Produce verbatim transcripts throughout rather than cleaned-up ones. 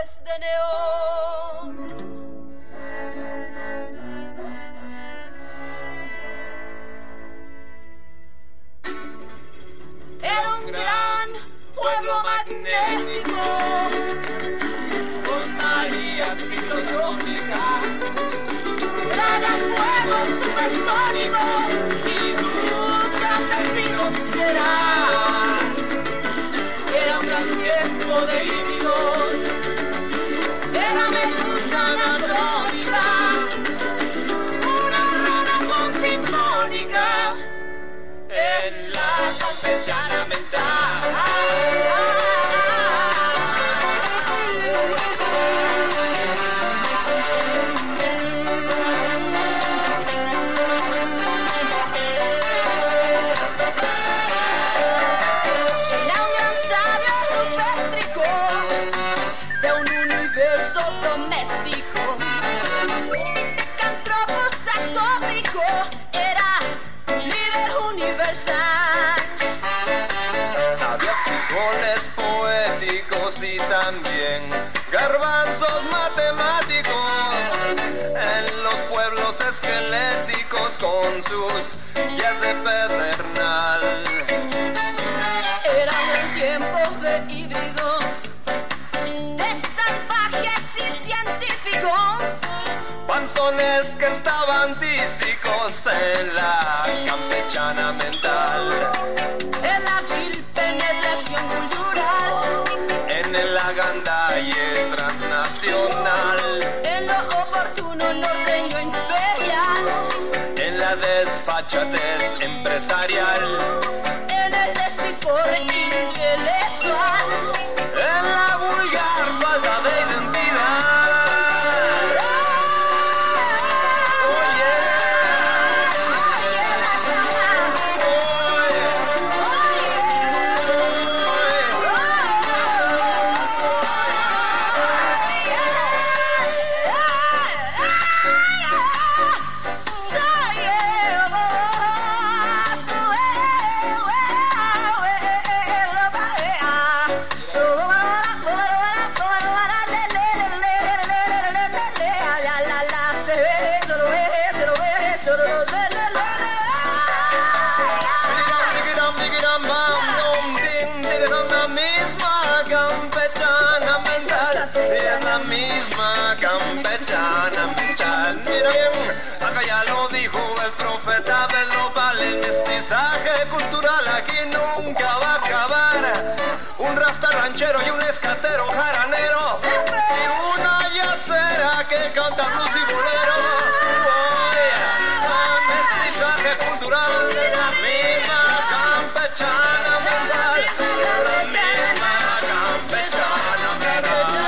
luces de neón. Era un gran pueblo magnético, con María ciclotrópica, traga fuego supersónico y sus campesinos serán. Era un gran tiempo de híbridos, era medusa anatrónica, una rana con sinfónica en la campechana mental. Era un gran sabio rupéstrico de un universo doméstico, cantropos atómico, era líder universal. Había frijoles poéticos y también garbanzos matemáticos en los pueblos esqueléticos con sus guías de pedernal. Era un tiempo de híbridos, de salvajes y científicos, Panzones que estaban tísicos en la campechana mental. en la vil penetración cultural, En el agandalle transnacional, en lo oportuno norteño imperial, en la desfachatez empresarial, en el despifore intelectual, en la vulgar falta de identidad. Oh yeah, oh es la misma campechana mental. Mira bien, acá ya lo dijo el profeta del nopal, el mestizaje cultural aquí nunca va a acabar. Un rasta ranchero y un escatero, un jaranero y una yacera que canta blues y bolero. Oh, yeah. Mestizaje cultural, la misma campechana mental, la misma campechana mental.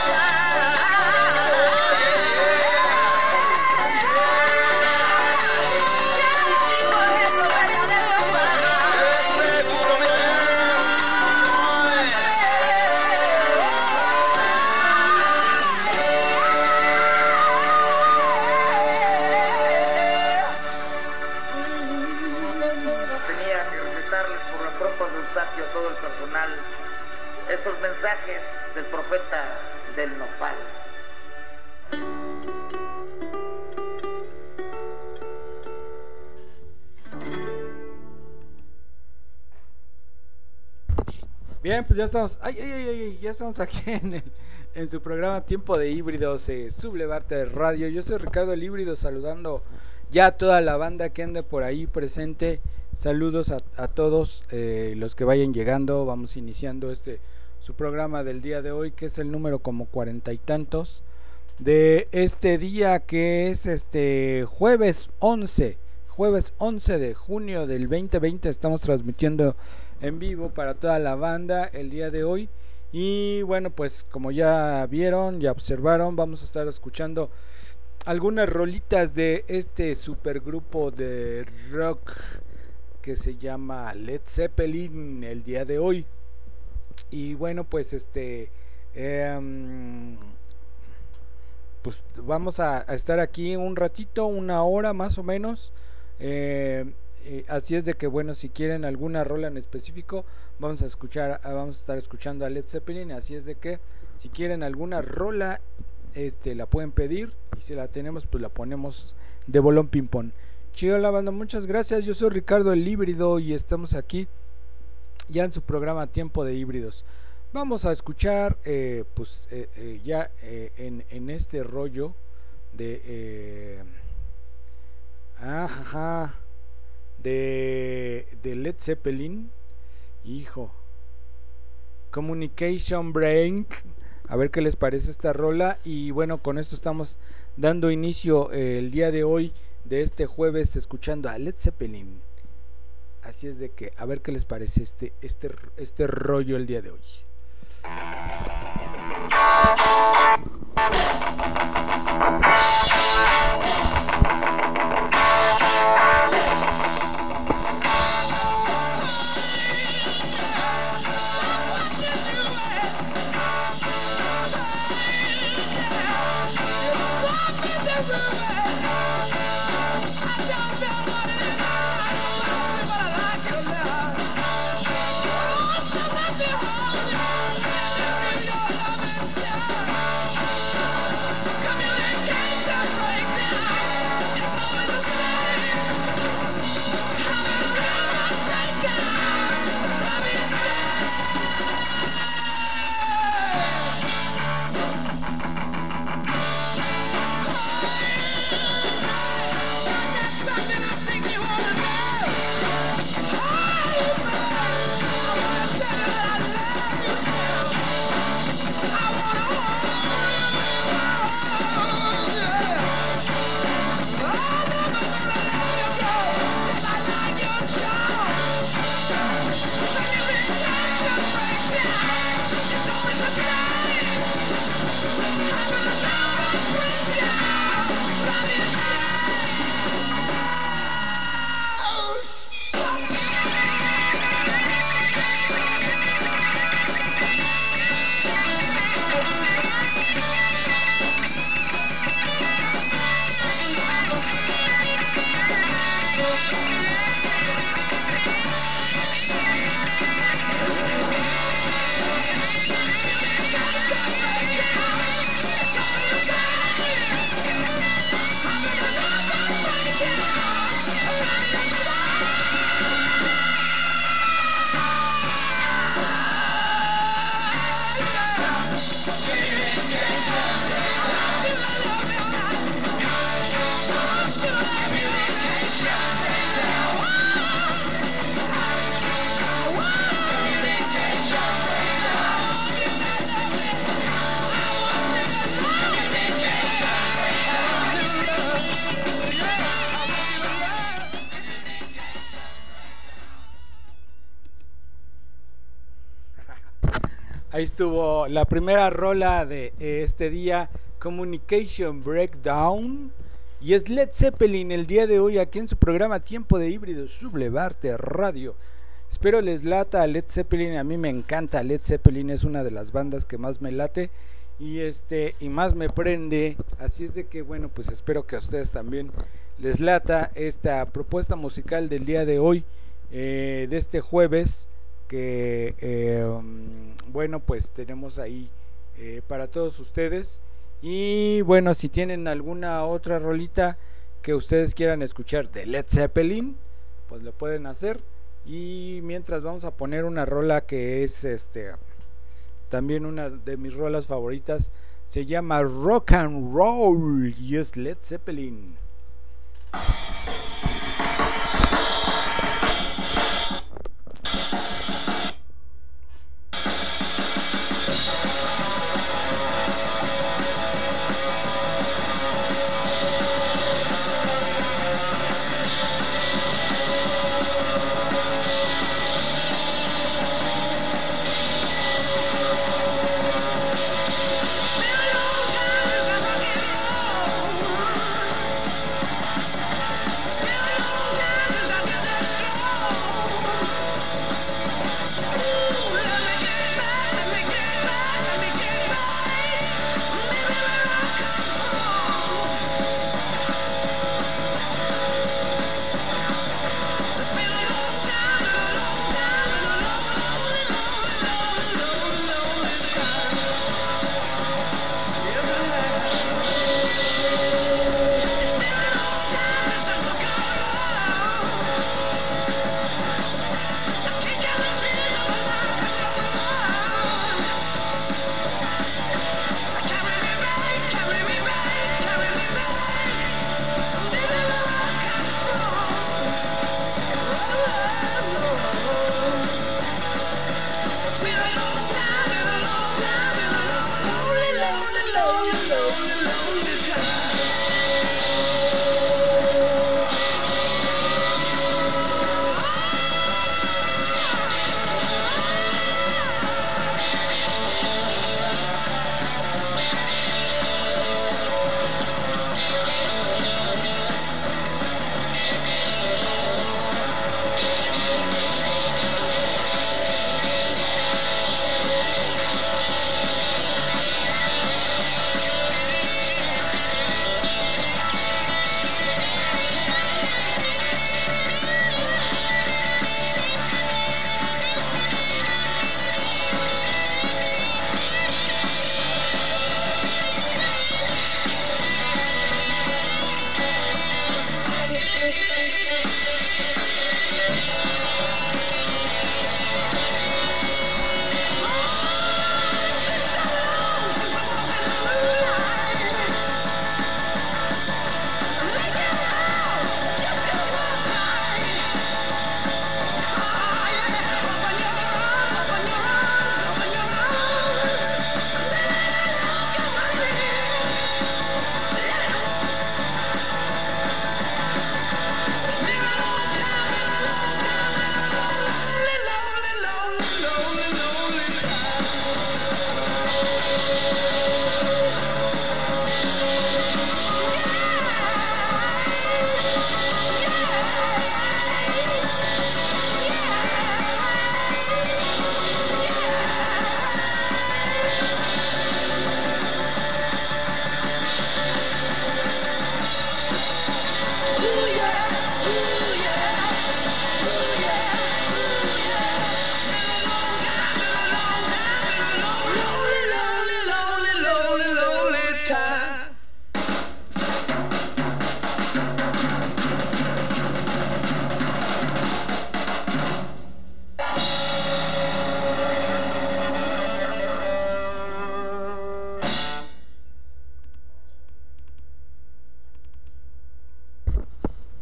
Tenía que recitarles por la tropa de Eustaquio a todo el personal estos mensajes del profeta del nopal. Bien, pues ya estamos, ay, ay, ay, ay, ya estamos aquí en, el, en su programa Tiempo de Híbridos, eh, Sublevarte Radio. Yo soy Ricardo el Híbrido, saludando ya a toda la banda que anda por ahí presente. Saludos a, a todos eh, los que vayan llegando. Vamos iniciando este su programa del día de hoy, que es el número como cuarenta y tantos de este día, que es este jueves once, jueves once de junio del veinte veinte. Estamos transmitiendo en vivo para toda la banda el día de hoy. Y bueno, pues como ya vieron, ya observaron, vamos a estar escuchando algunas rolitas de este supergrupo de rock que se llama Led Zeppelin el día de hoy. Y bueno, pues este eh, pues vamos a, a estar aquí un ratito, una hora más o menos, eh, Eh, así es de que bueno, si quieren alguna rola en específico, vamos a escuchar, vamos a estar escuchando a Led Zeppelin. Así es de que si quieren alguna rola, este, la pueden pedir y si la tenemos, pues la ponemos de bolón ping pong. Chido la banda, muchas gracias. Yo soy Ricardo el Híbrido y estamos aquí ya en su programa Tiempo de Híbridos. Vamos a escuchar, eh, pues eh, eh, ya eh, en, en este rollo de, eh, ajá, de, de Led Zeppelin, hijo, Communication Break. A ver qué les parece esta rola. Y bueno, con esto estamos dando inicio eh, el día de hoy, de este jueves, escuchando a Led Zeppelin. Así es de que a ver qué les parece este, este, este rollo el día de hoy. Ahí estuvo la primera rola de este día, Communication Breakdown. Y es Led Zeppelin el día de hoy aquí en su programa Tiempo de Híbridos, Sublevarte Radio. Espero les lata a Led Zeppelin, a mí me encanta Led Zeppelin, es una de las bandas que más me late y este y más me prende. Así es de que bueno, pues espero que a ustedes también les lata esta propuesta musical del día de hoy, eh, de este jueves, que eh, bueno, pues tenemos ahí eh, para todos ustedes. Y bueno, si tienen alguna otra rolita que ustedes quieran escuchar de Led Zeppelin, pues lo pueden hacer. Y mientras vamos a poner una rola que es este también una de mis rolas favoritas, se llama Rock and Roll y es Led Zeppelin. Thank you.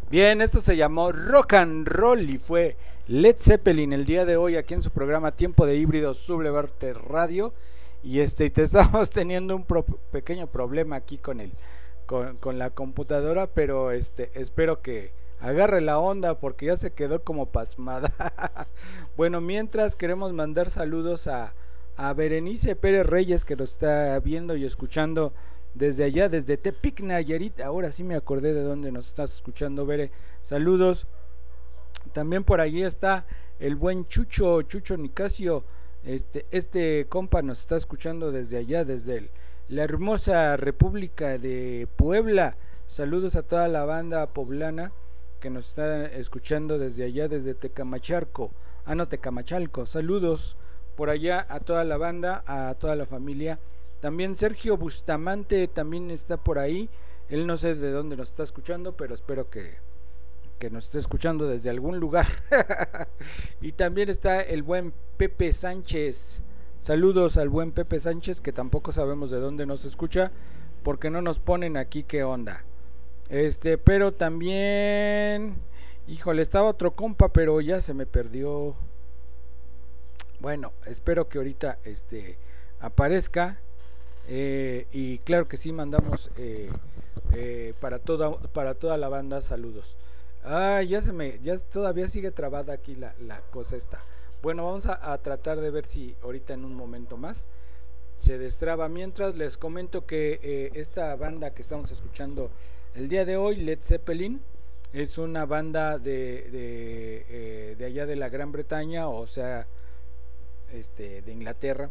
Bien, esto se llamó Rock and Roll y fue Led Zeppelin el día de hoy aquí en su programa Tiempo de Híbrido Sublevarte Radio. Y este te estamos teniendo un pro pequeño problema aquí con el con, con la computadora, pero este espero que agarre la onda porque ya se quedó como pasmada. Bueno, mientras queremos mandar saludos a, a Berenice Pérez Reyes, que nos está viendo y escuchando desde allá, desde Tepic, Nayarit. Ahora sí me acordé de dónde nos estás escuchando, Bere. Saludos. También por allí está el buen Chucho, Chucho Nicasio. Este, este compa nos está escuchando desde allá, desde el, la hermosa República de Puebla. Saludos a toda la banda poblana que nos está escuchando desde allá, desde Tecamachalco. Ah, no, Tecamachalco. Saludos por allá a toda la banda, a toda la familia. También Sergio Bustamante también está por ahí. Él no sé de dónde nos está escuchando, pero espero que, que nos esté escuchando desde algún lugar. Y también está el buen Pepe Sánchez. Saludos al buen Pepe Sánchez, que tampoco sabemos de dónde nos escucha, porque no nos ponen aquí qué onda. Este, pero también, híjole, estaba otro compa, pero ya se me perdió. Bueno, espero que ahorita este aparezca. Eh, y claro que sí, mandamos eh, eh, para toda para toda la banda saludos. Ah, ya se me, ya todavía sigue trabada aquí la, la cosa esta. Bueno, vamos a, a tratar de ver si ahorita en un momento más se destraba. Mientras les comento que eh, esta banda que estamos escuchando el día de hoy, Led Zeppelin, es una banda de de, eh, de allá de la Gran Bretaña, o sea, este, de Inglaterra.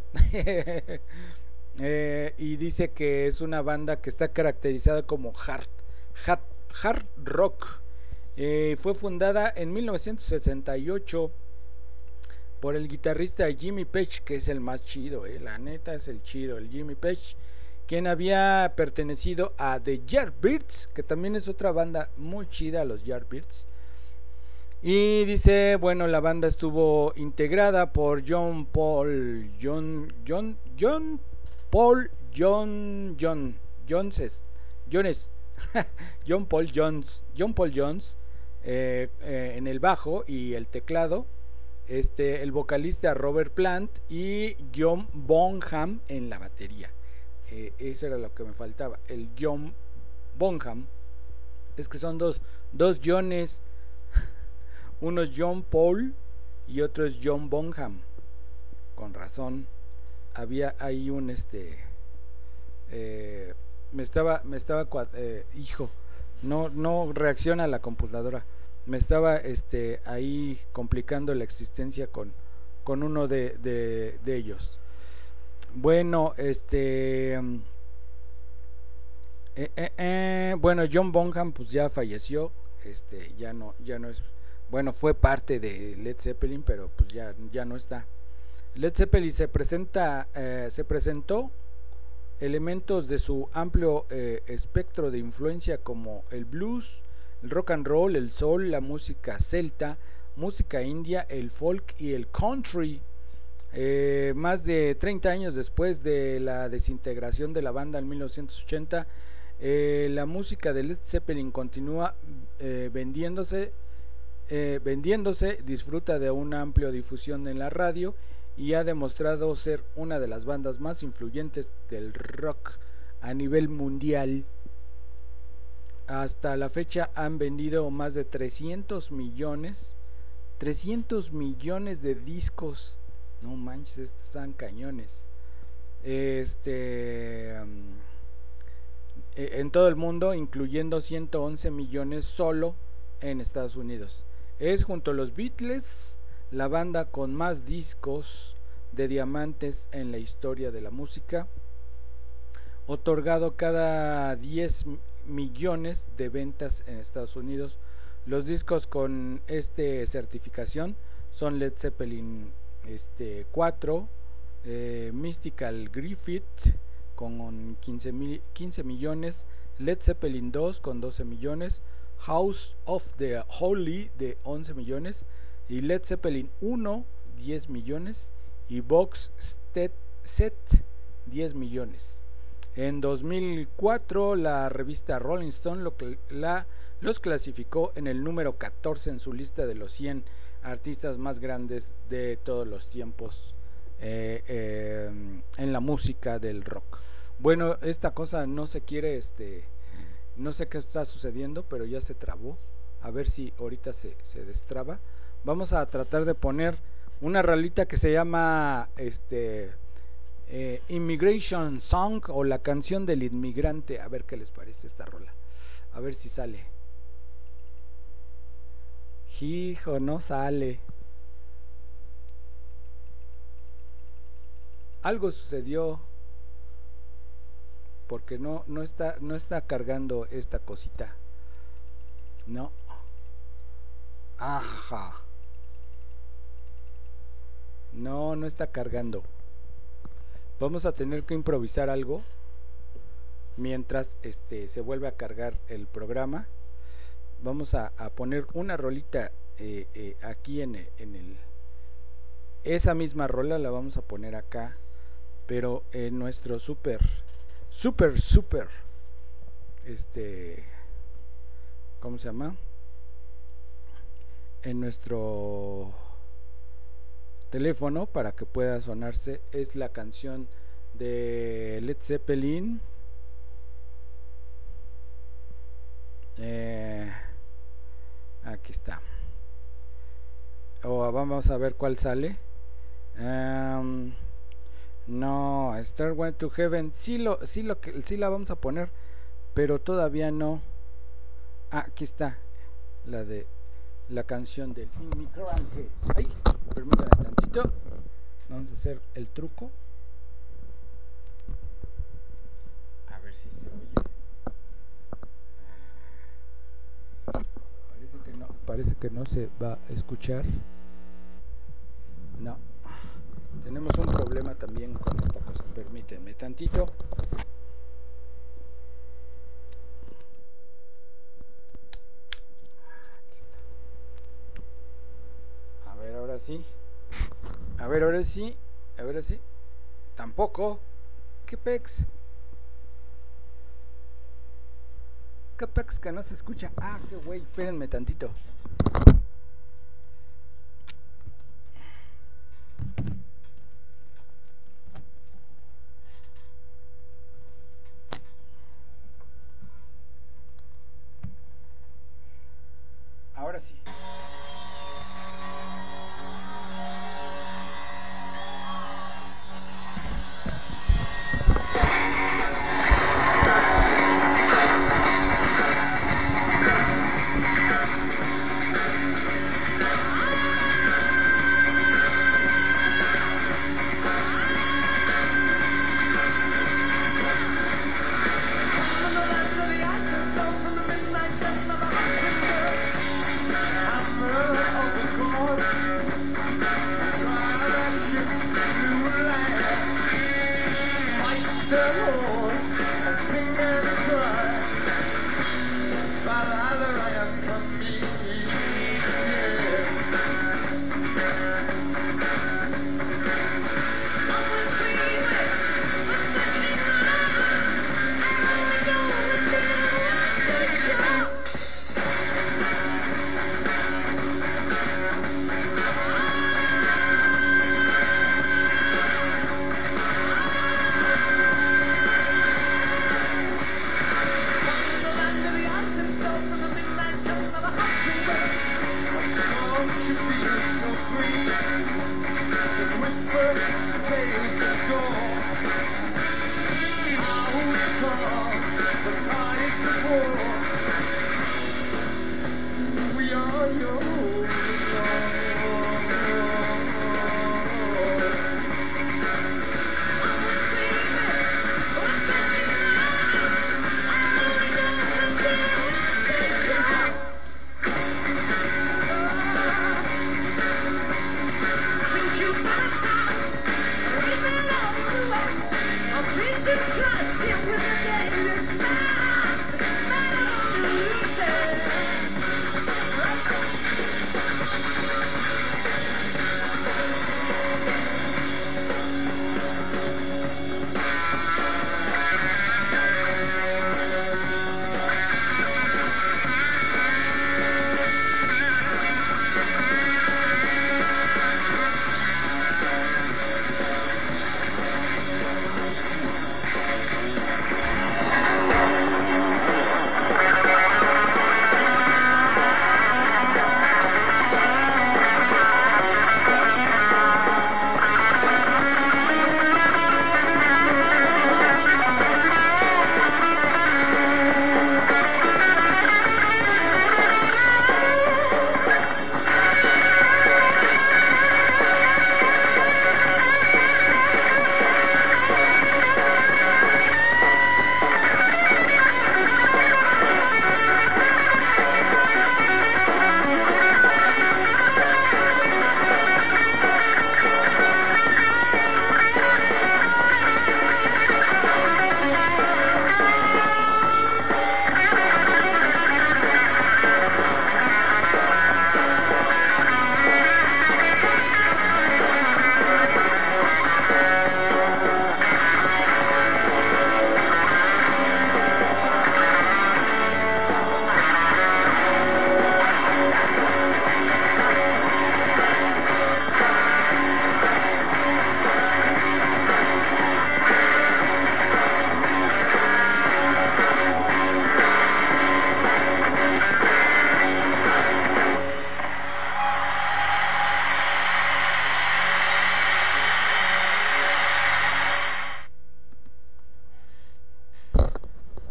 Eh, y dice que es una banda que está caracterizada como hard, hard, hard rock. Eh, fue fundada en mil novecientos sesenta y ocho por el guitarrista Jimmy Page, que es el más chido, eh, la neta es el chido, el Jimmy Page, quien había pertenecido a The Yardbirds, que también es otra banda muy chida, los Yardbirds. Y dice, bueno, la banda estuvo integrada por John Paul, John, John, John Paul John John Jones Jones John Paul Jones John Paul Jones eh, eh, en el bajo y el teclado, este el vocalista Robert Plant y John Bonham en la batería. Eh, eso era lo que me faltaba, el John Bonham. Es que son dos dos Johnes, uno es John Paul y otro es John Bonham. Con razón había ahí un este eh, me estaba me estaba eh, hijo, no no reacciona la computadora, me estaba este ahí complicando la existencia con con uno de, de, de ellos. Bueno, este eh, eh, eh, bueno, John Bonham pues ya falleció, este ya no ya no es, bueno, fue parte de Led Zeppelin, pero pues ya ya no está. Led Zeppelin se presenta, eh, se presentó elementos de su amplio eh, espectro de influencia como el blues, el rock and roll, el soul, la música celta, música india, el folk y el country. Eh, más de treinta años después de la desintegración de la banda en mil novecientos ochenta, eh, la música de Led Zeppelin continúa eh, vendiéndose, eh, vendiéndose, disfruta de una amplia difusión en la radio y ha demostrado ser una de las bandas más influyentes del rock a nivel mundial. Hasta la fecha han vendido más de trescientos millones de discos. No manches, estos están cañones. Este en todo el mundo, incluyendo ciento once millones solo en Estados Unidos. Es, junto a los Beatles, la banda con más discos de diamantes en la historia de la música, otorgado cada diez millones de ventas en Estados Unidos. Los discos con este certificación son Led Zeppelin este, cuatro, eh, Mystical Griffith con quince, mil, quince millones, Led Zeppelin dos con doce millones, House of the Holy de once millones, y Led Zeppelin uno, diez millones, y Box Set diez millones. En dos mil cuatro la revista Rolling Stone lo, la los clasificó en el número catorce en su lista de los cien artistas más grandes de todos los tiempos eh, eh, en la música del rock. Bueno, esta cosa no se quiere, este, no sé qué está sucediendo, pero ya se trabó. A ver si ahorita se, se destraba. Vamos a tratar de poner una rolita que se llama este eh, Immigration Song, o la canción del inmigrante. A ver qué les parece esta rola. A ver si sale. Hijo, no sale. Algo sucedió, porque no no está no está cargando esta cosita. No. Ajá. No, no está cargando. Vamos a tener que improvisar algo mientras este se vuelve a cargar el programa. Vamos a, a poner una rolita eh, eh, aquí en el, en el esa misma rola la vamos a poner acá, pero en nuestro super super super este ¿cómo se llama? En nuestro teléfono, para que pueda sonarse. Es la canción de Led Zeppelin, eh, aquí está. Oh, vamos a ver cuál sale. um, no, Stairway to Heaven sí lo sí lo que sí la vamos a poner, pero todavía no. Ah, aquí está la de la canción del inmigrante. Ay, permítanme tantito. Vamos a hacer el truco. A ver si se oye. Parece que no, parece que no se va a escuchar. No. Tenemos un problema también con esta cosa. Permítanme tantito. Ahora sí. A ver, ahora sí. Ahora sí. Tampoco. ¿Qué pex? ¿Qué pex que no se escucha? Ah, qué güey. Espérenme tantito. Ahora sí.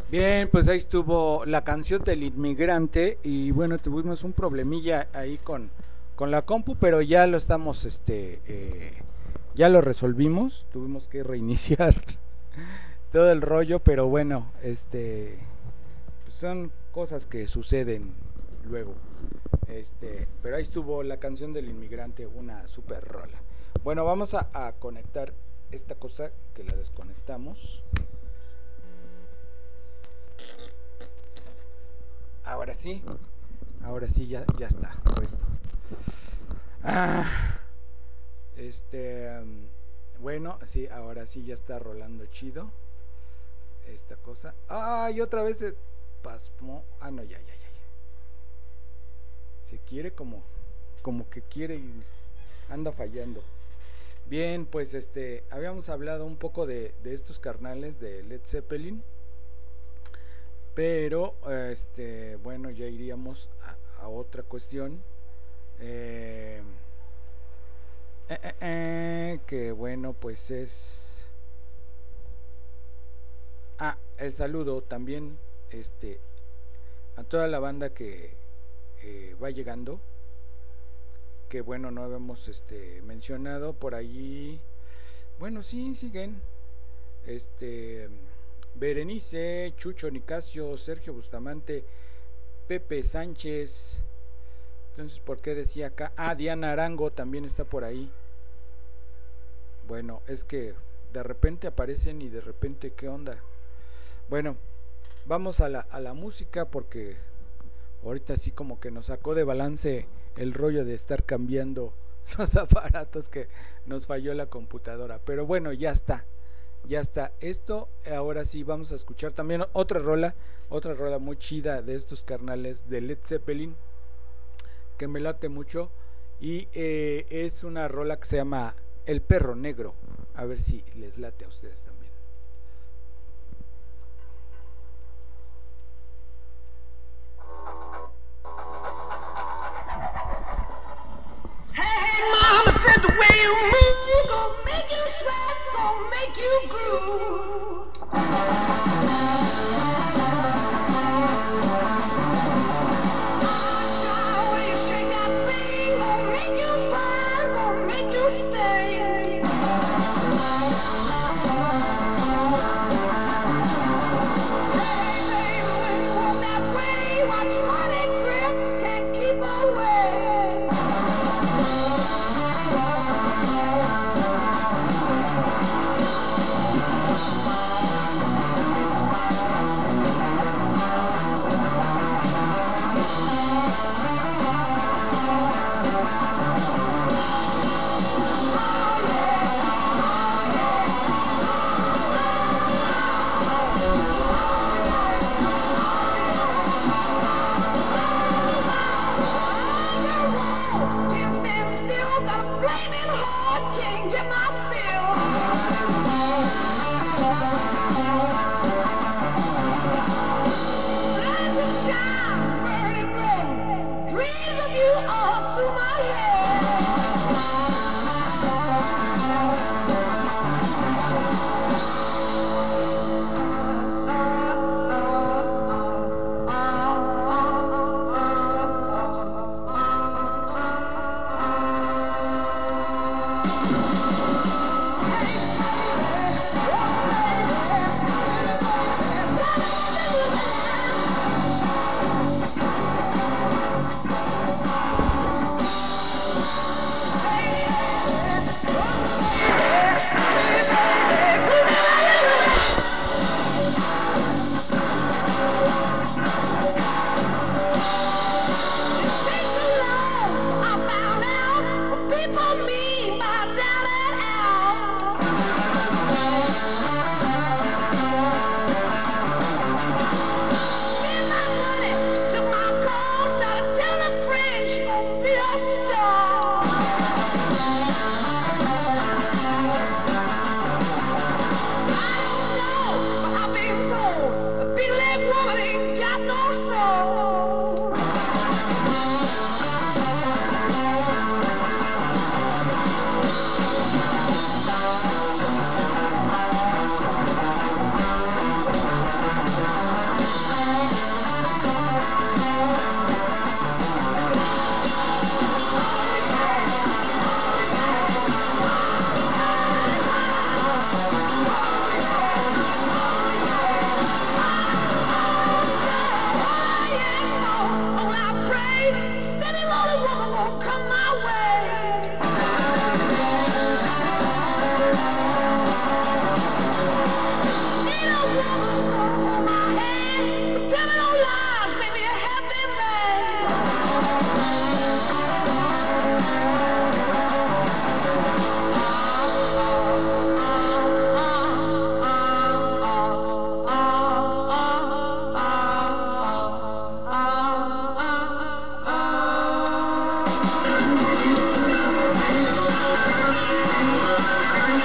Bien, pues ahí estuvo la canción del inmigrante y bueno, tuvimos un problemilla ahí con, con la compu, pero ya lo estamos, este, eh, ya lo resolvimos, tuvimos que reiniciar todo el rollo, pero bueno, este, pues son cosas que suceden luego, este, pero ahí estuvo la canción del inmigrante, una super rola. Bueno, vamos a, a conectar esta cosa que la desconectamos. Ahora sí, ahora sí ya, ya está puesto. Ah, este, um, bueno, sí, ahora sí ya está rolando chido esta cosa. Ah, y otra vez se pasmó. Ah, no, ya, ya, ya, ya. Se quiere como, como que quiere y anda fallando. Bien, pues este, habíamos hablado un poco de, de estos carnales de Led Zeppelin. Pero, este, bueno, ya iríamos a, a otra cuestión. Eh, eh, eh, eh, que bueno, pues es... Ah, el saludo también, este, a toda la banda que eh, va llegando. Que bueno, no habíamos, este, mencionado por allí. Bueno, sí, siguen. Este... Berenice, Chucho Nicasio, Sergio Bustamante, Pepe Sánchez. Entonces, ¿por qué decía acá? Ah, Diana Arango también está por ahí. Bueno, es que de repente aparecen y de repente, ¿qué onda? Bueno, vamos a la, a la música porque ahorita sí como que nos sacó de balance el rollo de estar cambiando los aparatos que nos falló la computadora. Pero bueno, ya está. Ya está, esto ahora sí vamos a escuchar también otra rola, otra rola muy chida de estos carnales de Led Zeppelin, que me late mucho, y eh, es una rola que se llama El Perro Negro, a ver si les late a ustedes también. Hey, mama said the way you move gonna make you sweat, gonna make you groove. Cha-cha, when you shake that thing, gonna make you burn, gonna make you stay. Hey, baby, when you walk that way, watch money grip, can't keep away.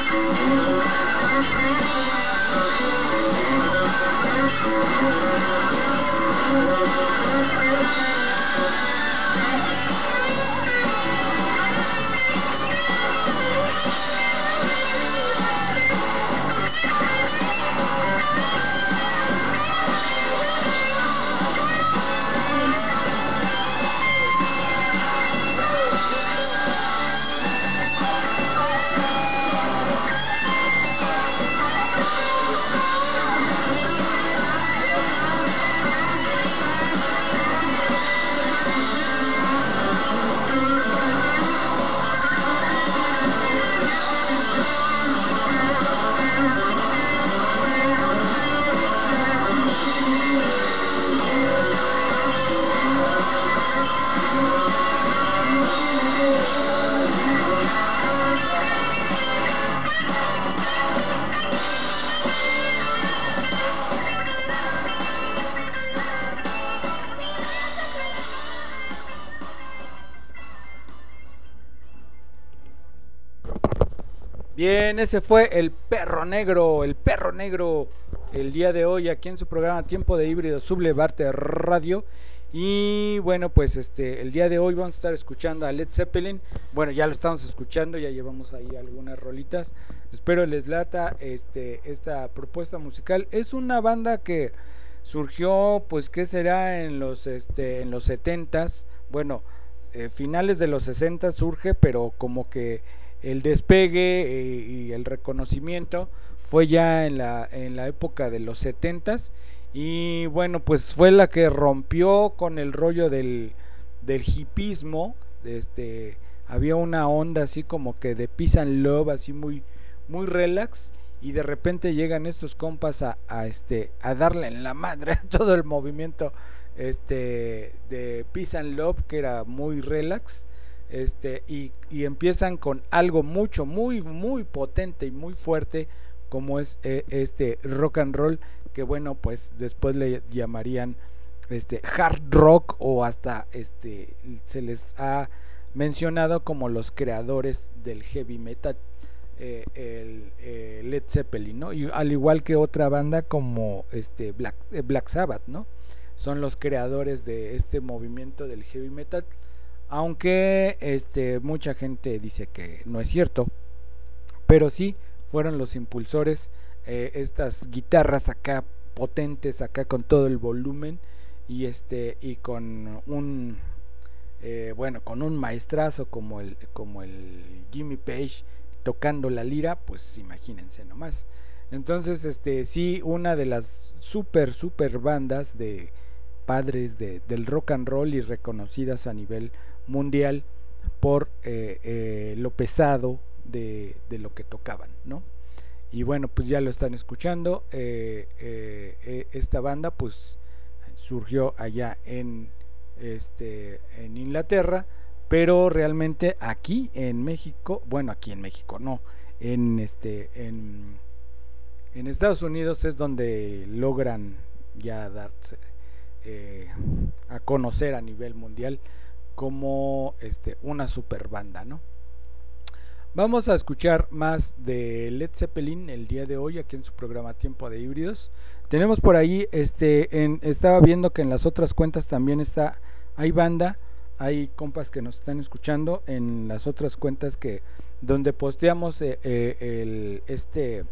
Bien, ese fue el Perro Negro, el Perro Negro, el día de hoy aquí en su programa Tiempo de Híbrido Sublevarte Radio. Y bueno, pues este, el día de hoy vamos a estar escuchando a Led Zeppelin. Bueno, ya lo estamos escuchando, ya llevamos ahí algunas rolitas. Espero les lata este, esta propuesta musical. Es una banda que surgió, pues, ¿qué será? En los, este, en los setentas. Bueno, eh, finales de los sesenta surge, pero como que el despegue eh, y el reconocimiento fue ya en la, en la época de los setentas. Y bueno, pues fue la que rompió con el rollo del, del hipismo. Este, había una onda así como que de peace and love, así muy, muy relax. Y de repente llegan estos compas a, a este, a darle en la madre a todo el movimiento este, de peace and love, que era muy relax. Este, y, y empiezan con algo mucho, muy, muy potente y muy fuerte, como es eh, este rock and roll, que bueno, pues después le llamarían este hard rock, o hasta este se les ha mencionado como los creadores del heavy metal, eh, el eh, Led Zeppelin, ¿no? Y al igual que otra banda como este Black, eh, Black Sabbath, ¿no? Son los creadores de este movimiento del heavy metal, aunque este mucha gente dice que no es cierto, pero sí fueron los impulsores. Eh, estas guitarras acá potentes, acá con todo el volumen, y este y con un eh, bueno, con un maestrazo como el como el Jimmy Page tocando la lira, pues imagínense nomás. Entonces, este sí, una de las super super bandas de padres de, del rock and roll, y reconocidas a nivel mundial por eh, eh, lo pesado de, de lo que tocaban, ¿no? Y bueno, pues ya lo están escuchando. eh, eh, eh, esta banda pues surgió allá en este en Inglaterra, pero realmente aquí en México, bueno, aquí en México no, en este en, en Estados Unidos es donde logran ya darse eh, a conocer a nivel mundial como este una super banda, ¿no? Vamos a escuchar más de Led Zeppelin el día de hoy aquí en su programa Tiempo de Híbridos. Tenemos por ahí, este, en, estaba viendo que en las otras cuentas también está, hay banda, hay compas que nos están escuchando en las otras cuentas que donde posteamos eh, eh, el este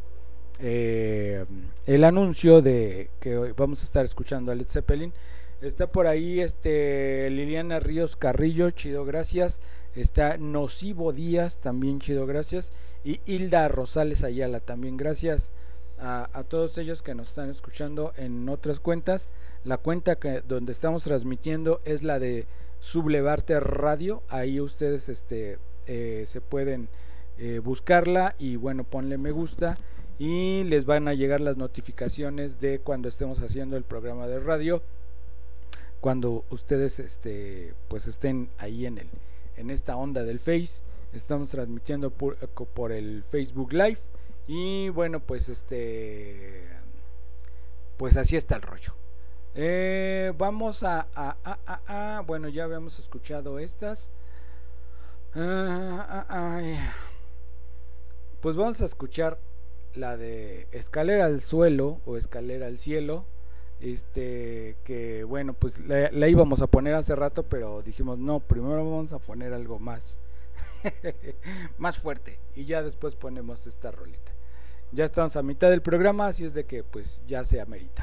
eh, el anuncio de que hoy vamos a estar escuchando a Led Zeppelin. Está por ahí este Liliana Ríos Carrillo, chido, gracias. Está Nocivo Díaz, también chido, gracias. Y Hilda Rosales Ayala, también gracias a, a todos ellos que nos están escuchando en otras cuentas. La cuenta que donde estamos transmitiendo es la de Sublevarte Radio. Ahí ustedes este eh, se pueden eh, buscarla y bueno, ponle me gusta y les van a llegar las notificaciones de cuando estemos haciendo el programa de radio, cuando ustedes este pues estén ahí en el en esta onda del Face. Estamos transmitiendo por, por el Facebook Live y bueno, pues este pues así está el rollo. Eh, vamos a, a, a, a, a bueno, ya habíamos escuchado estas. Ah, ah, ah, pues vamos a escuchar la de Escalera al Suelo o Escalera al Cielo. Este, que bueno, pues la, la íbamos a poner hace rato, pero dijimos, no, primero vamos a poner algo más, más fuerte. Y ya después ponemos esta rolita. Ya estamos a mitad del programa, así es de que pues ya se amerita.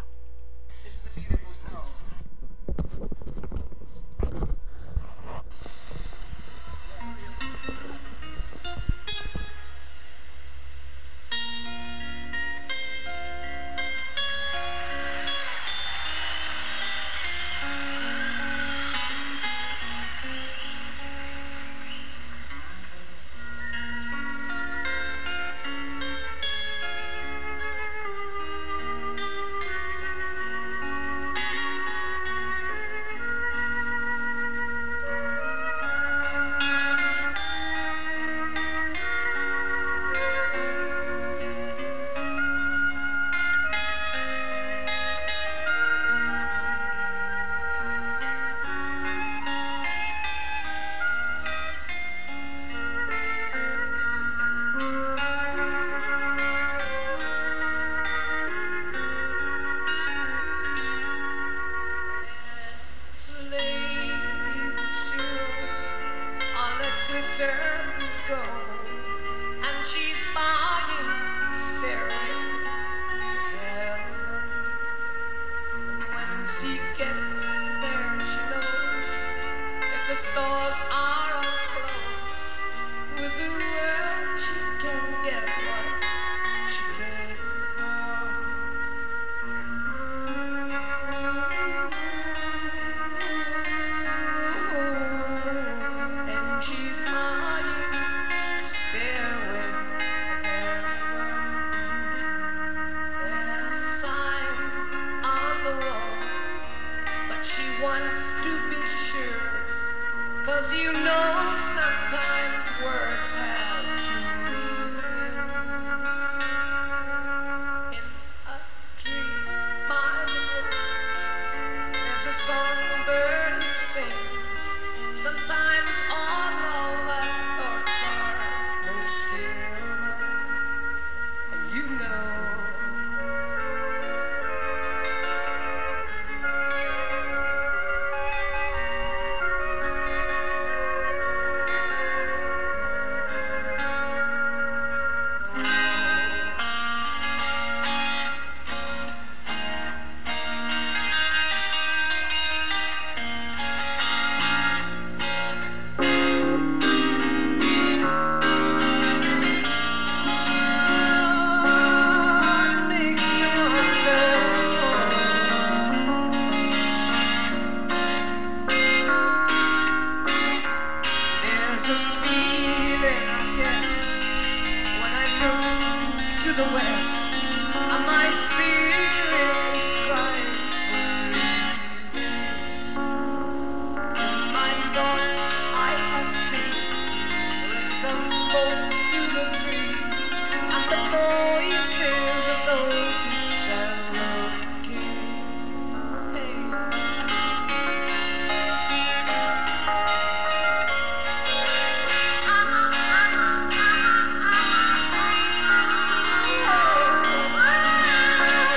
Oh,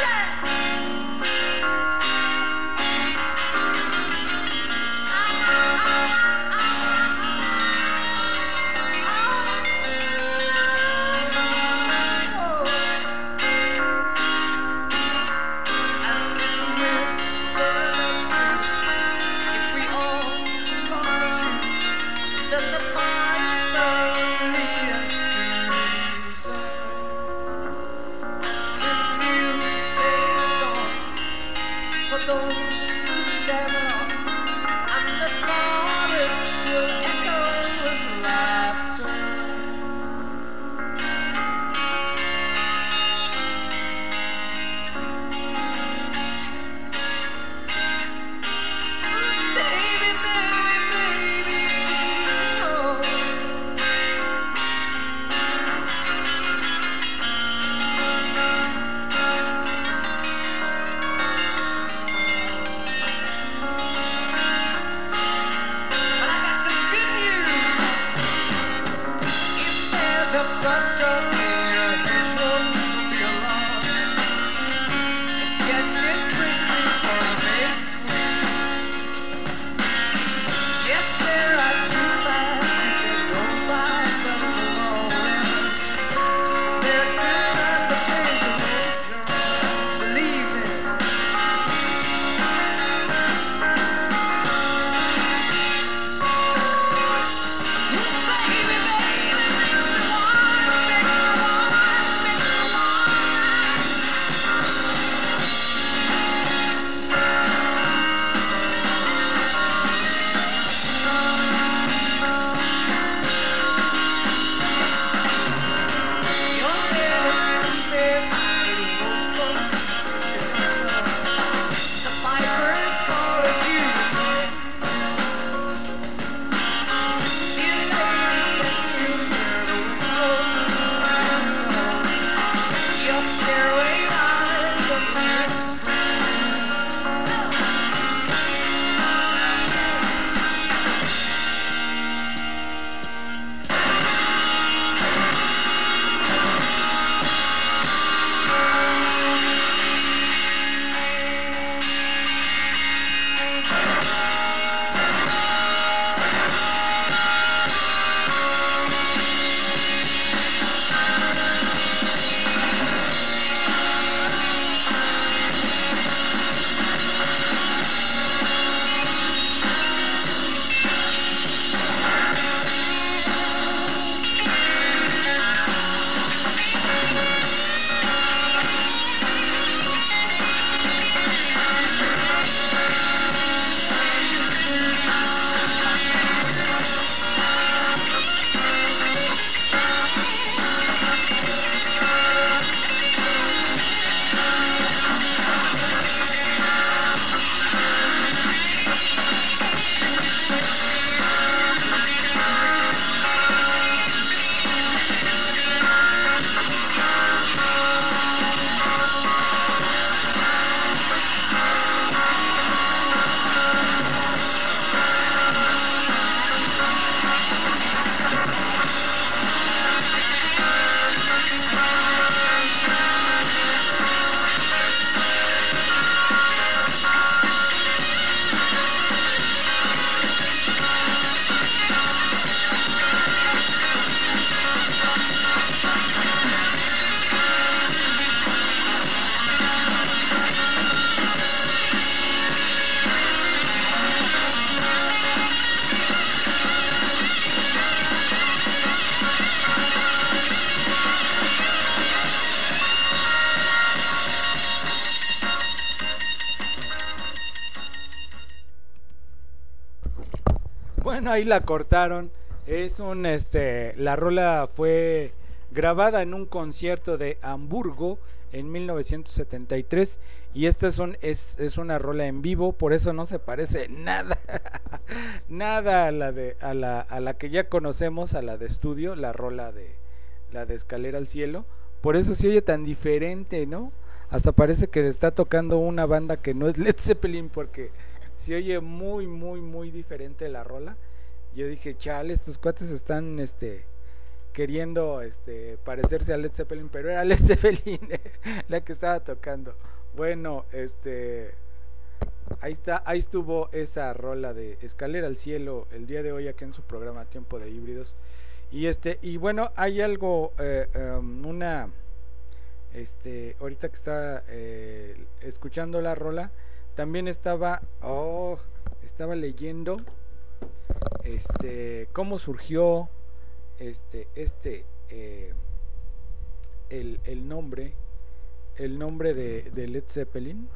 Bueno, ahí la cortaron. Es un, este, la rola fue grabada en un concierto de Hamburgo en mil novecientos setenta y tres y esta es, un, es, es una rola en vivo, por eso no se parece nada, nada a la, de, a, la, a la que ya conocemos, a la de estudio, la rola de la de Escalera al Cielo, por eso se oye tan diferente, ¿no? Hasta parece que está tocando una banda que no es Led Zeppelin porque se oye muy, muy, muy diferente la rola. Yo dije, chale, estos cuates están, este, queriendo, este, parecerse a Led Zeppelin, pero era Led Zeppelin la que estaba tocando. Bueno, este, ahí está, ahí estuvo esa rola de Escalera al Cielo el día de hoy aquí en su programa Tiempo de Híbridos. Y este, y bueno, hay algo, eh, um, una, este, ahorita que estaba eh, escuchando la rola, también estaba, oh, estaba leyendo, este, cómo surgió, este, este, eh, el, el nombre, el nombre de, de Led Zeppelin.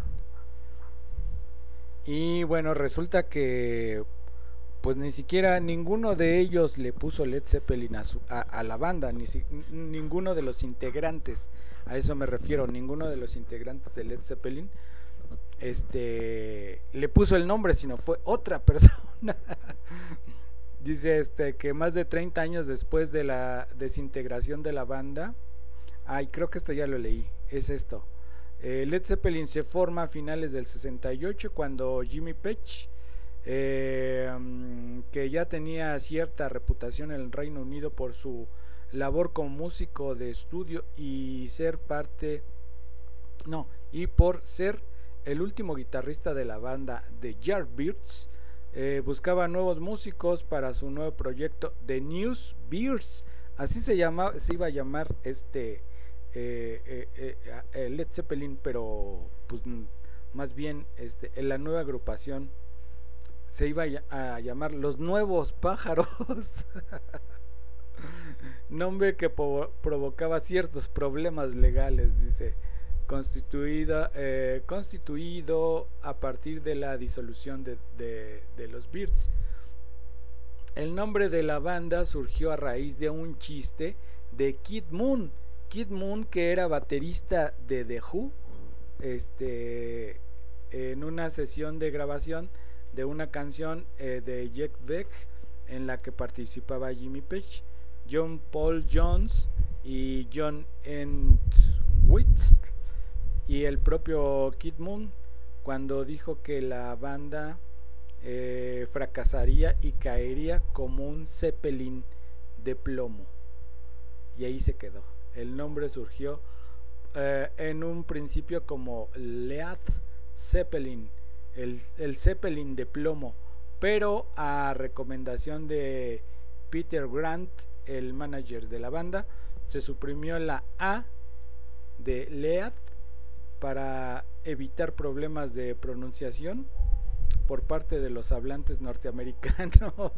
Y bueno, resulta que pues ni siquiera ninguno de ellos le puso Led Zeppelin a, su, a, a la banda, ni si, ninguno de los integrantes, a eso me refiero, ninguno de los integrantes de Led Zeppelin este le puso el nombre, sino fue otra persona. Dice este que más de treinta años después de la desintegración de la banda, ay, creo que esto ya lo leí, es esto. Eh, Led Zeppelin se forma a finales del sesenta y ocho cuando Jimmy Page, eh, que ya tenía cierta reputación en el Reino Unido por su labor como músico de estudio y ser parte, no, y por ser el último guitarrista de la banda The Yardbirds, eh, buscaba nuevos músicos para su nuevo proyecto The Newsbeers, así se llama, se iba a llamar este eh, eh, eh, Led Zeppelin, pero pues más bien este, en la nueva agrupación se iba a llamar Los Nuevos Pájaros. Nombre que provocaba ciertos problemas legales, dice. Constituida, eh, constituido a partir de la disolución de, de, de los Beards. El nombre de la banda surgió a raíz de un chiste de Kid Moon. Kid Moon, que era baterista de The Who, este, en una sesión de grabación de una canción eh, de Jeff Beck en la que participaba Jimmy Page, John Paul Jones y John Entwistle, y el propio Kid Moon, cuando dijo que la banda eh, fracasaría y caería como un Zeppelin de plomo, y ahí se quedó. El nombre surgió eh, en un principio como Led Zeppelin, el, el Zeppelin de plomo, pero a recomendación de Peter Grant, el manager de la banda, se suprimió la A de Lead para evitar problemas de pronunciación por parte de los hablantes norteamericanos.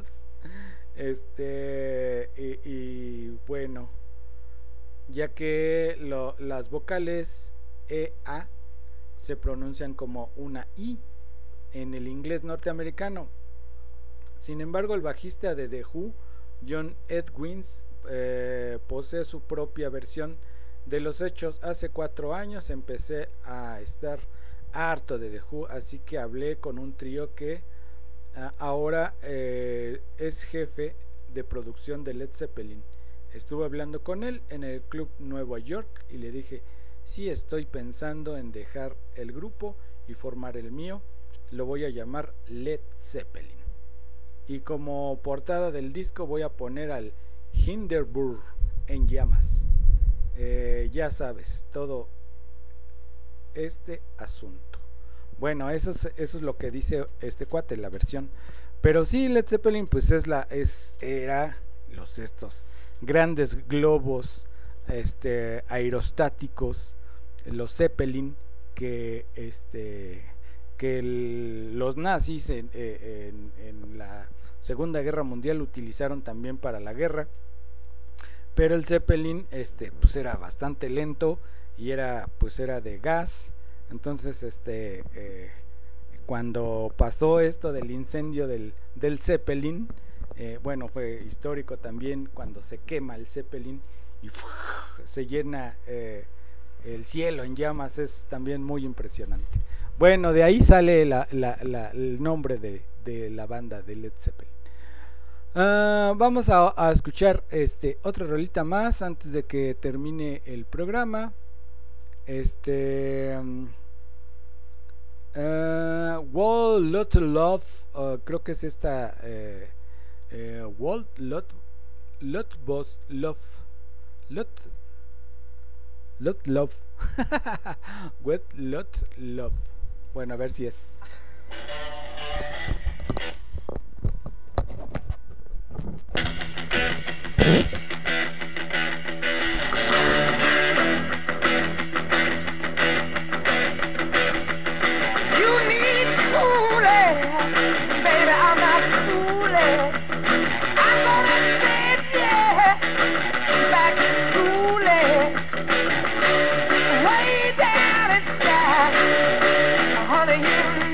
Este y, y bueno, ya que lo, las vocales E A se pronuncian como una I en el inglés norteamericano. Sin embargo, el bajista de The Who, John Edwins, eh, posee su propia versión de los hechos. Hace cuatro años empecé a estar harto de The Who, así que hablé con un trío que uh, ahora eh, es jefe de producción de Led Zeppelin. Estuve hablando con él en el club Nueva York y le dije, sí, estoy pensando en dejar el grupo y formar el mío, lo voy a llamar Led Zeppelin. Y como portada del disco voy a poner al Hindenburg en llamas. Eh, ya sabes, todo este asunto. Bueno, eso es, eso es lo que dice este cuate, la versión. Pero sí, Led Zeppelin pues es la, es, era los estos grandes globos este, aerostáticos, los Zeppelin, que este que el, los nazis en, en, en la Segunda Guerra Mundial utilizaron también para la guerra, pero el Zeppelin este pues era bastante lento y era pues era de gas. Entonces este eh, cuando pasó esto del incendio del, del Zeppelin, Eh, bueno, fue histórico también cuando se quema el Zeppelin y ¡fuu! Se llena eh, el cielo en llamas, es también muy impresionante. Bueno, de ahí sale la, la, la, el nombre de, de la banda de Led Zeppelin. Uh, vamos a, a escuchar este otra rolita más antes de que termine el programa. Este um, uh, Wall Lot Love, uh, creo que es esta uh, uh, Wall Lot Lot Boss Love Lot Lot Love What Lot Love. Bueno, a ver si es. You need cooling, baby, I'm not fooling. I'm gonna send you back to schooling, way down inside. Honey, you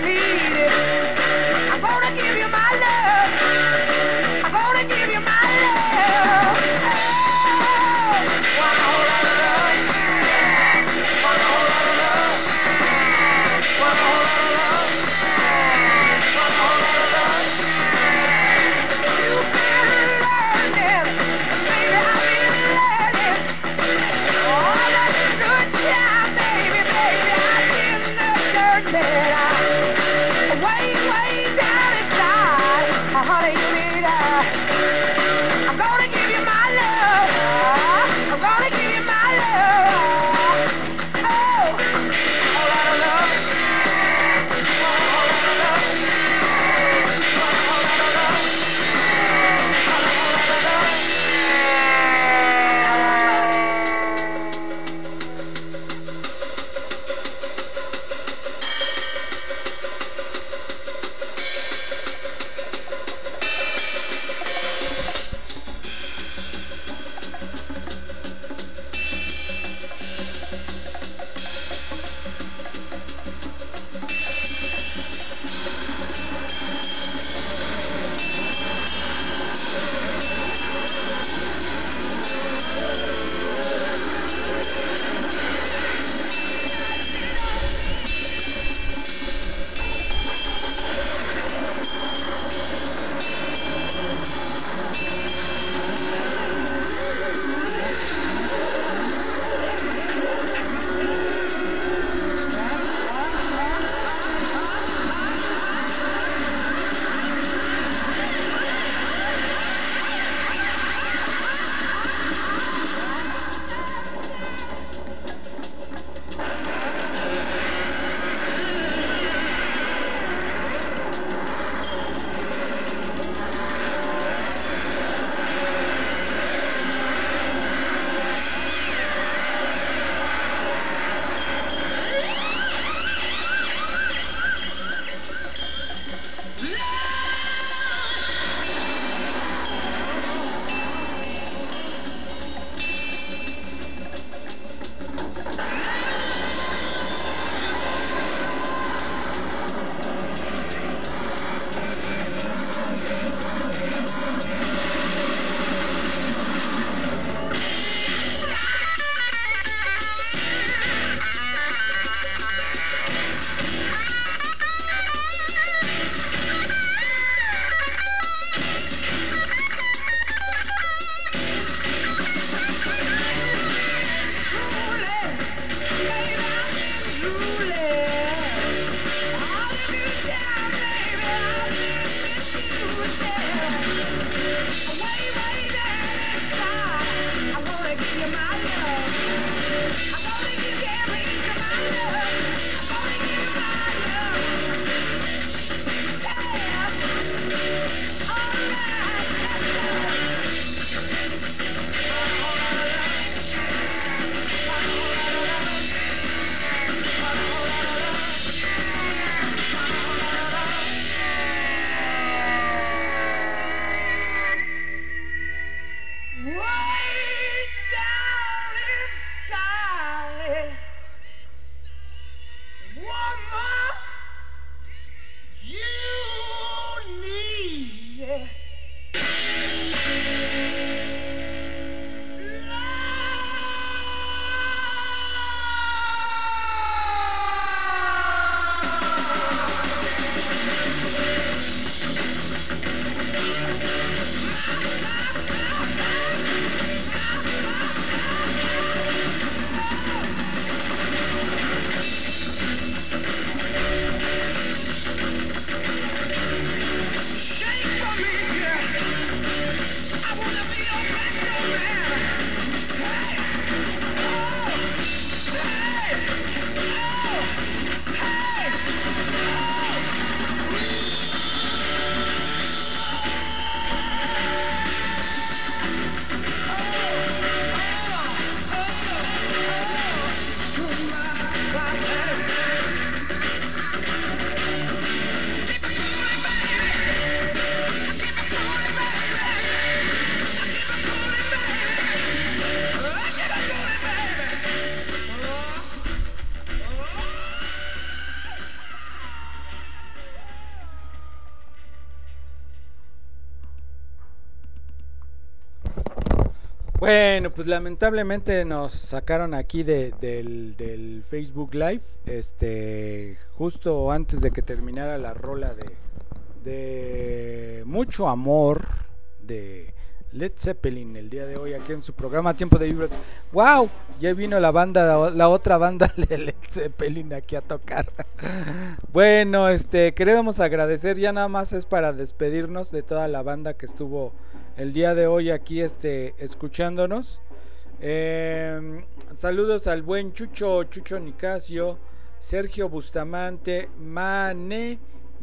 Bueno, pues lamentablemente nos sacaron aquí de, del, del Facebook Live, este, justo antes de que terminara la rola de, de Mucho Amor de Led Zeppelin el día de hoy aquí en su programa Tiempo de Vibras. ¡Wow! Ya vino la banda, la otra banda de Led Zeppelin aquí a tocar. Bueno, este, queremos agradecer, ya nada más es para despedirnos de toda la banda que estuvo el día de hoy aquí este, escuchándonos. Eh, saludos al buen Chucho, Chucho Nicasio, Sergio Bustamante, Mane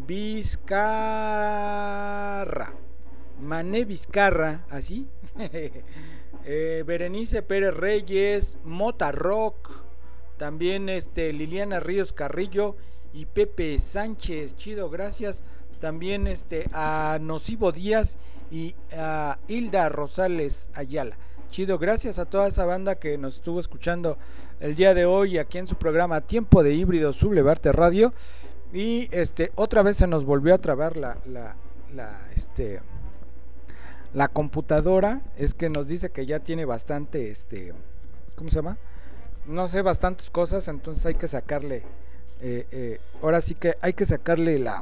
Vizcarra. Mané Vizcarra, así. eh, Berenice Pérez Reyes, Mota Rock, también este Liliana Ríos Carrillo y Pepe Sánchez, chido, gracias. También este a Nocivo Díaz y a Hilda Rosales Ayala. Chido, gracias a toda esa banda que nos estuvo escuchando el día de hoy aquí en su programa Tiempo de Híbrido Sublevarte Radio. Y este otra vez se nos volvió a trabar la la la este la computadora, es que nos dice que ya tiene bastante este ¿cómo se llama? No sé, bastantes cosas, entonces hay que sacarle eh, eh, ahora sí que hay que sacarle la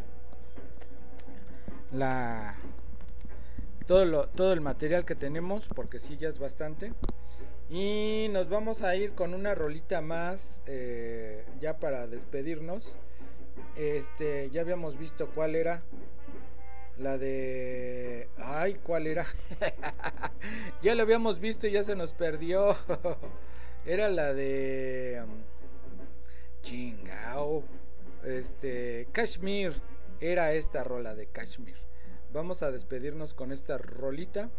la todo lo todo el material que tenemos, porque sí ya es bastante. Y nos vamos a ir con una rolita más eh, ya para despedirnos. Este, ya habíamos visto cuál era. La de... Ay, ¿cuál era? Ya lo habíamos visto y ya se nos perdió. Era la de... Chingao. Este... Kashmir. Era esta rola de Kashmir. Vamos a despedirnos con esta rolita.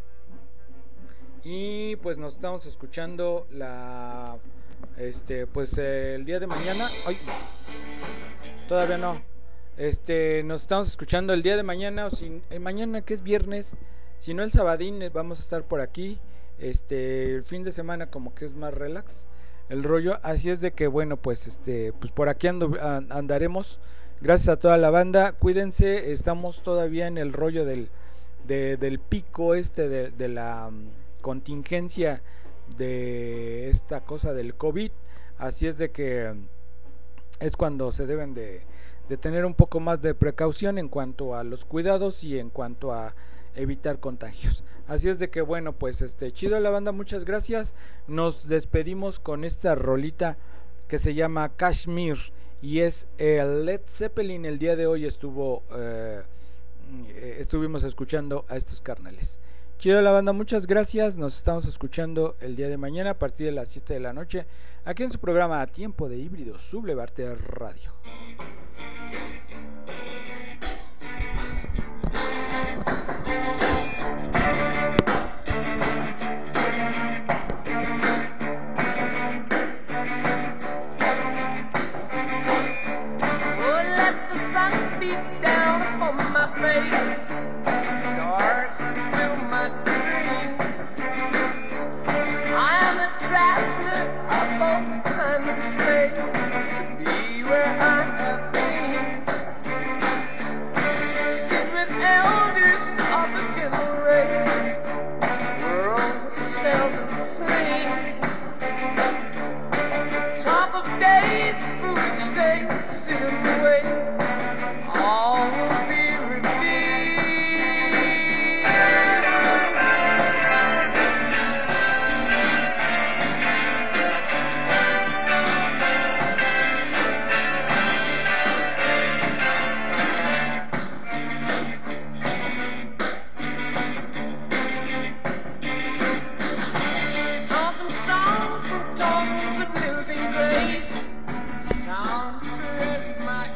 Y pues nos estamos escuchando la... Este, pues eh, el día de mañana... Ay, todavía no. Este, nos estamos escuchando el día de mañana, o si, eh, mañana que es viernes, si no el sabadín, eh, vamos a estar por aquí. Este, el fin de semana como que es más relax el rollo, así es de que bueno, pues este, pues por aquí ando, andaremos. Gracias a toda la banda, cuídense, estamos todavía en el rollo del, de, del pico este de, de la um, contingencia de esta cosa del COVID, así es de que um, es cuando se deben de de tener un poco más de precaución en cuanto a los cuidados y en cuanto a evitar contagios. Así es de que bueno, pues este chido la banda, muchas gracias. Nos despedimos con esta rolita que se llama Kashmir y es el Led Zeppelin. El día de hoy estuvo eh, estuvimos escuchando a estos carnales. Chido la banda, muchas gracias. Nos estamos escuchando el día de mañana a partir de las siete de la noche aquí en su programa Tiempo de Híbrido Sublevarte Radio. My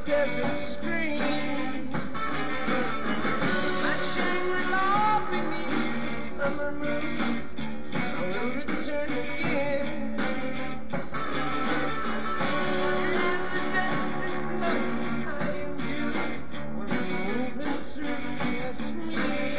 desert stream. My Shangri-La beneath the summer moon. I will return again. And the dusty floods I am you when moving through catch me.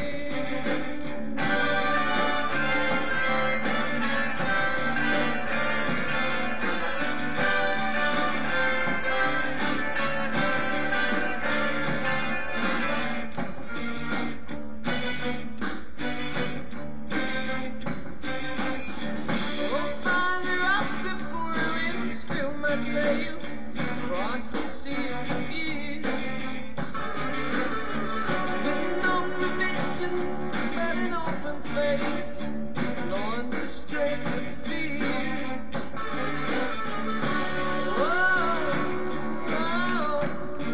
Across the sea of fear, with no provision but an open face, knowing the strength of fear. Oh, oh.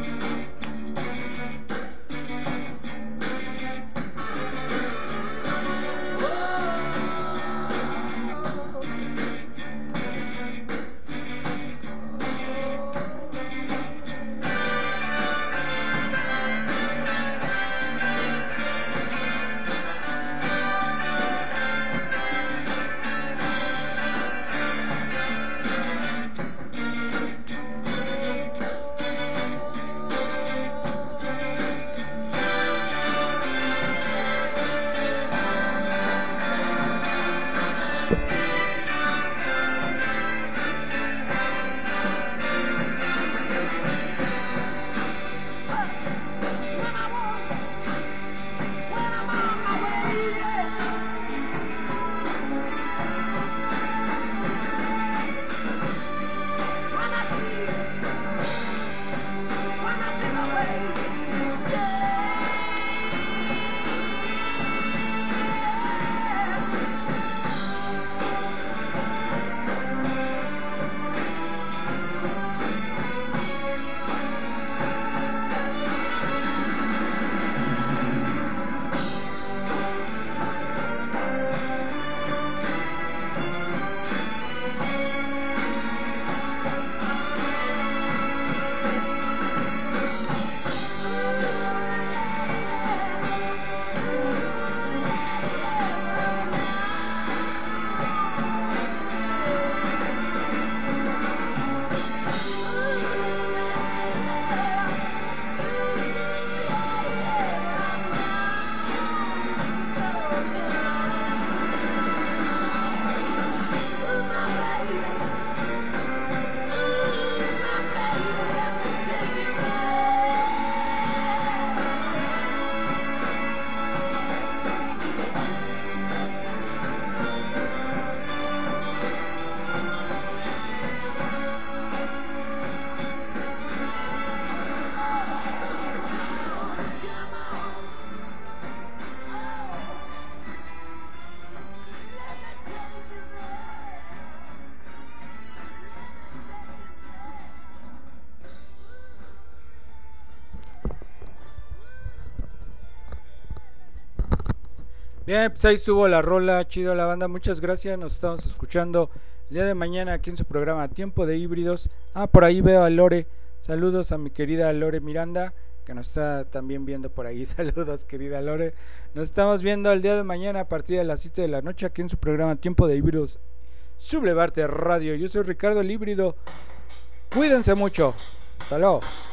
Bien, pues ahí estuvo la rola, chido la banda, muchas gracias, nos estamos escuchando el día de mañana aquí en su programa Tiempo de Híbridos. Ah, por ahí veo a Lore, saludos a mi querida Lore Miranda, que nos está también viendo por ahí, saludos querida Lore. Nos estamos viendo el día de mañana a partir de las siete de la noche aquí en su programa Tiempo de Híbridos, Sublevarte Radio. Yo soy Ricardo el Híbrido, cuídense mucho, hasta luego.